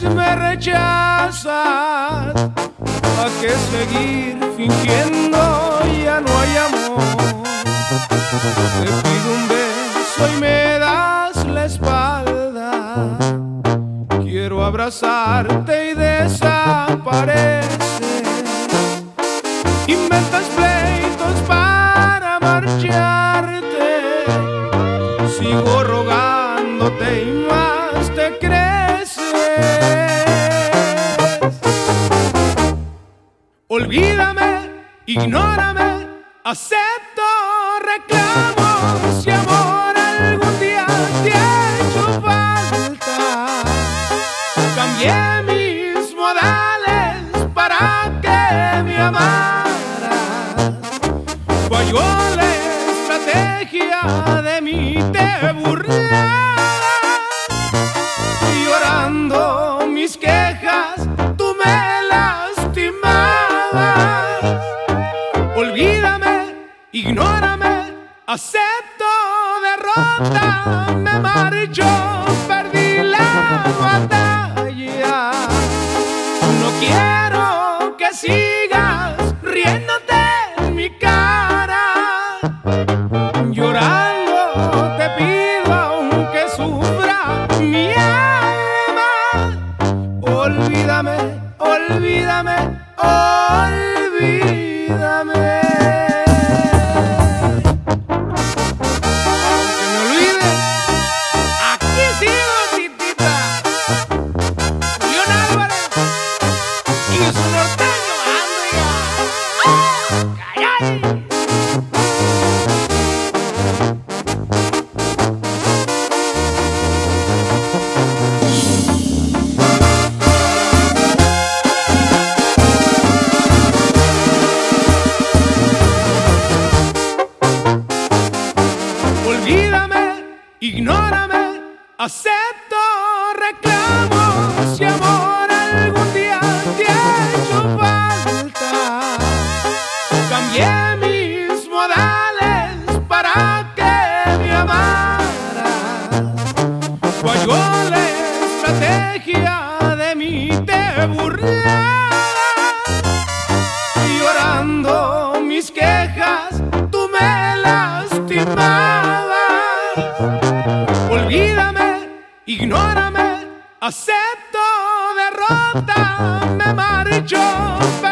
me rechazas, ¿pa' qué seguir fingiendo? Ya no hay amor. Te pido un beso y me das la espalda. Quiero abrazarte y desapareces. Inventas pleitos para marcharte. Sigo rogándote y más te creces. Olvídame, ignórame, acepto reclamos. Si amor algún día te ha hecho falta, cambié mis modales para que me amaras. Falló la estrategia, de mí te burlabas. Llorando mis quejas, tú me lastimabas. Olvídame, ignórame, acepto derrota. Me marcho, perdí la batalla. No quiero que sigas riéndote en mi cara. Llorando te pido aunque sufra mi alma. Olvídame, olvídame, olvídame. Aunque me olvides, aquí sigo, titita. León Álvarez y su norteño Andrea. ¡Ay, ay! Olvídame, ignórame, acepto reclamos. Si amor algún día te ha hecho falta, cambié mis modales para que me amaras. Falló la estrategia, de mí te burlabas. Llorando mis quejas, tú me lastimabas. Olvídame, ignórame, acepto derrota. Me marcho.